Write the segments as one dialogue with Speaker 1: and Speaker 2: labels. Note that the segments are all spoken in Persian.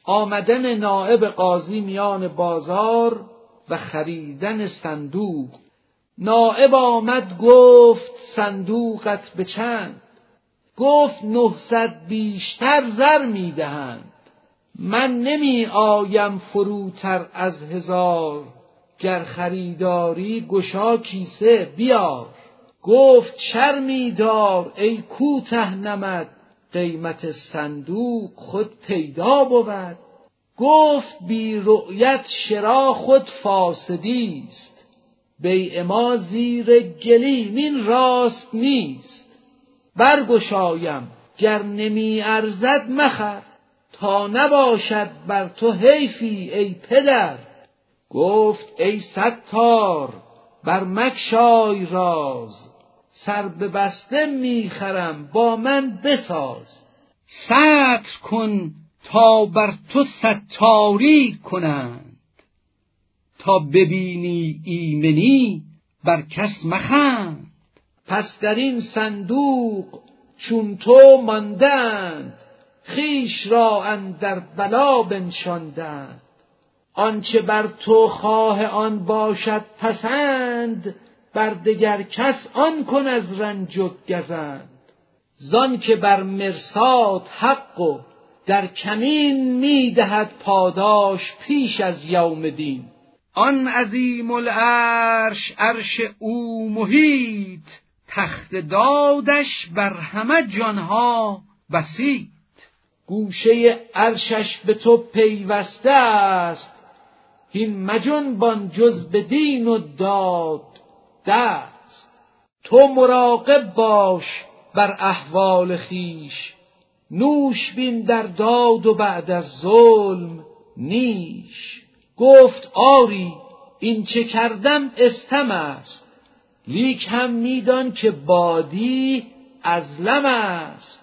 Speaker 1: آمدن نایب قاضی میان بازار و خریدن صندوق. نایب آمد گفت صندوقت به چند؟ گفت 900 بیشتر زر میدهند. من نمی آیم فروتر از 1000، گر خریداری گشا کیسه بیار. گفت شرمی دار ای کوته نمد، قیمت صندوق خود پیدا بود. گفت بی رؤیت شرا خود فاسدی است، بیع ما زیر گلیم این راست نیست. برگشایم گر نمی ارزد مخر، تا نباشد بر تو حیفی ای پدر. گفت ای ستار بر مگشای راز، سر ببسته میخرم با من بساز. ستر کن تا بر تو ستاری کنند، تا ببینی ایمنی بر کس مخند. پس در این صندوق چون تو ماندند، خویش را اندر بلا بنشاندند. آنچه بر تو خواه آن باشد پسند، بر دگر کس آن کن از رنج و گزند. زان که بر مرصاد حق و در کمین، میدهد پاداش پیش از یوم دین. آن عظیم العرش عرش او محیط، تخت دادش بر همه جانها بسیط. گوشه عرشش به تو پیوسته است، هین مجنبان جز به دین و داد دست. تو مراقب باش بر احوال خویش، نوش بین در داد و بعد از ظلم نیش. گفت آری این چه کردم استم است، لیک هم میدان که بادی ازلم است.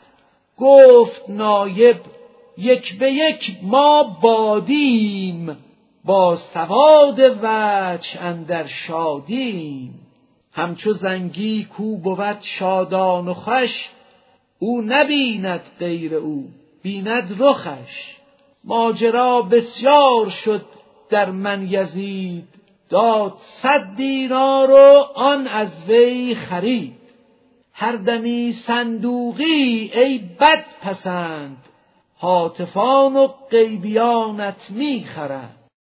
Speaker 1: گفت نایب یک به یک ما بادیم، با سواد وجه اندر شادیم. همچو زنگی کو بود شادان و خوش، او نبیند غیر او بیند رخش. ماجرا بسیار شد در من یزید، داد 100 دینار و آن از وی خرید. هر دمی صندوقی ای بد پسند، هاتفان و غیبیانت می خرند.